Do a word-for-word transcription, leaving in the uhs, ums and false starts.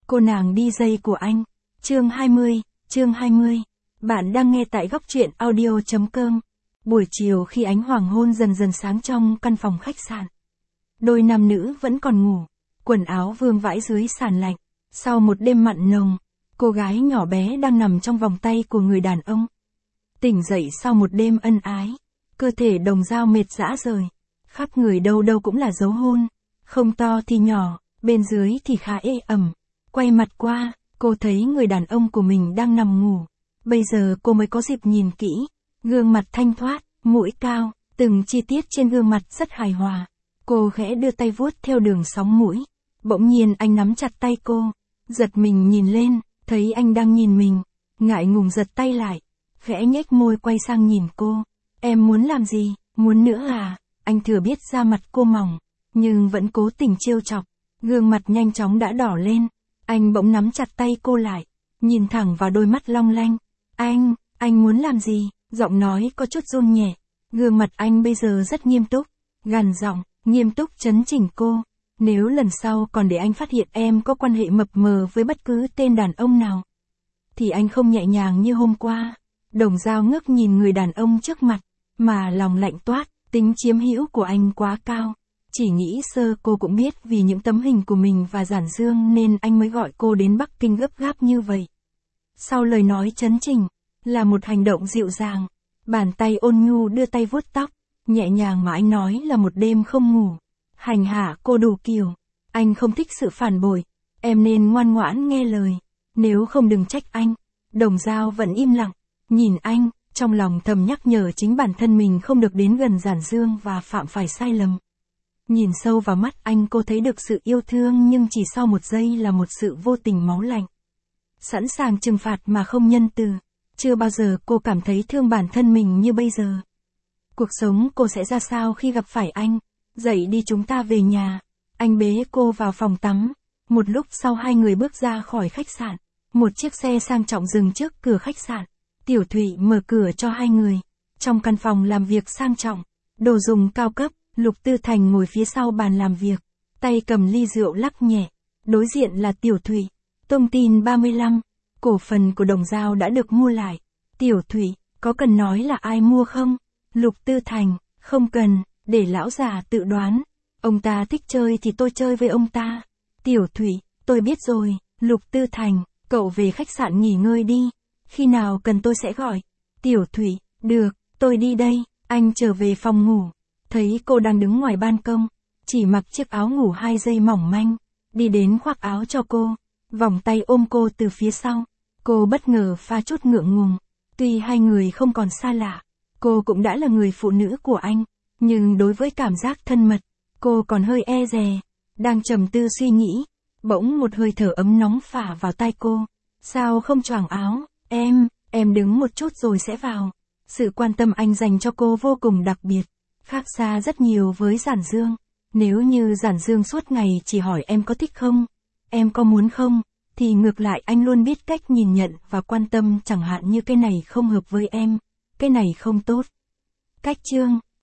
Cô nàng đi dây của anh. Chương hai mươi, chương hai mươi. Bạn đang nghe tại góc truyện audio chấm com. Buổi chiều khi ánh hoàng hôn dần dần sáng trong căn phòng khách sạn. Đôi nam nữ vẫn còn ngủ, quần áo vương vãi dưới sàn lạnh. Sau một đêm mặn nồng, cô gái nhỏ bé đang nằm trong vòng tay của người đàn ông. Tỉnh dậy sau một đêm ân ái, cơ thể Đồng Dao mệt rã rời, khắp người đâu đâu cũng là dấu hôn, không to thì nhỏ, bên dưới thì khá ê ẩm. Quay mặt qua, cô thấy người đàn ông của mình đang nằm ngủ. Bây giờ cô mới có dịp nhìn kỹ, gương mặt thanh thoát, mũi cao, từng chi tiết trên gương mặt rất hài hòa. Cô khẽ đưa tay vuốt theo đường sóng mũi. Bỗng nhiên anh nắm chặt tay cô, giật mình nhìn lên, thấy anh đang nhìn mình, ngại ngùng giật tay lại, khẽ nhếch môi quay sang nhìn cô. Em muốn làm gì, muốn nữa à? Anh thừa biết da mặt cô mỏng, nhưng vẫn cố tình trêu chọc, gương mặt nhanh chóng đã đỏ lên. Anh bỗng nắm chặt tay cô lại, nhìn thẳng vào đôi mắt long lanh. Anh, anh muốn làm gì? Giọng nói có chút run nhẹ. Gương mặt anh bây giờ rất nghiêm túc, gằn giọng, nghiêm túc chấn chỉnh cô. Nếu lần sau còn để anh phát hiện em có quan hệ mập mờ với bất cứ tên đàn ông nào, thì anh không nhẹ nhàng như hôm qua. Đồng Dao ngước nhìn người đàn ông trước mặt, mà lòng lạnh toát, tính chiếm hữu của anh quá cao. Chỉ nghĩ sơ cô cũng biết vì những tấm hình của mình và Giản Dương nên anh mới gọi cô đến Bắc Kinh gấp gáp như vậy. Sau lời nói chấn chỉnh, là một hành động dịu dàng, bàn tay ôn nhu đưa tay vuốt tóc, nhẹ nhàng mà anh nói là một đêm không ngủ, hành hạ cô đủ kiểu. Anh không thích sự phản bội, em nên ngoan ngoãn nghe lời, nếu không đừng trách anh. Đồng Dao vẫn im lặng, nhìn anh, trong lòng thầm nhắc nhở chính bản thân mình không được đến gần Giản Dương và phạm phải sai lầm. Nhìn sâu vào mắt anh, cô thấy được sự yêu thương nhưng chỉ sau một giây là một sự vô tình máu lạnh. Sẵn sàng trừng phạt mà không nhân từ. Chưa bao giờ cô cảm thấy thương bản thân mình như bây giờ. Cuộc sống cô sẽ ra sao khi gặp phải anh? Dậy đi, chúng ta về nhà. Anh bế cô vào phòng tắm. Một lúc sau hai người bước ra khỏi khách sạn. Một chiếc xe sang trọng dừng trước cửa khách sạn. Tiểu Thụy mở cửa cho hai người. Trong căn phòng làm việc sang trọng, đồ dùng cao cấp, Lục Tư Thành ngồi phía sau bàn làm việc, tay cầm ly rượu lắc nhẹ. Đối diện là Tiểu Thụy. Thông tin ba mươi lăm, cổ phần của Đồng Dao đã được mua lại. Tiểu Thụy, có cần nói là ai mua không? Lục Tư Thành, không cần, để lão già tự đoán. Ông ta thích chơi thì tôi chơi với ông ta. Tiểu Thụy, tôi biết rồi. Lục Tư Thành, cậu về khách sạn nghỉ ngơi đi. Khi nào cần tôi sẽ gọi. Tiểu Thụy, được, tôi đi đây. Anh trở về phòng ngủ, thấy cô đang đứng ngoài ban công, chỉ mặc chiếc áo ngủ hai dây mỏng manh, đi đến khoác áo cho cô, vòng tay ôm cô từ phía sau. Cô bất ngờ pha chút ngượng ngùng, tuy hai người không còn xa lạ, cô cũng đã là người phụ nữ của anh, nhưng đối với cảm giác thân mật, cô còn hơi e dè. Đang trầm tư suy nghĩ, bỗng một hơi thở ấm nóng phả vào tai cô. Sao không choàng áo? Em, em đứng một chút rồi sẽ vào. Sự quan tâm anh dành cho cô vô cùng đặc biệt, khác xa rất nhiều với Giản Dương. Nếu như Giản Dương suốt ngày chỉ hỏi em có thích không, em có muốn không, thì ngược lại anh luôn biết cách nhìn nhận và quan tâm, chẳng hạn như cái này không hợp với em, cái này không tốt. Cách chương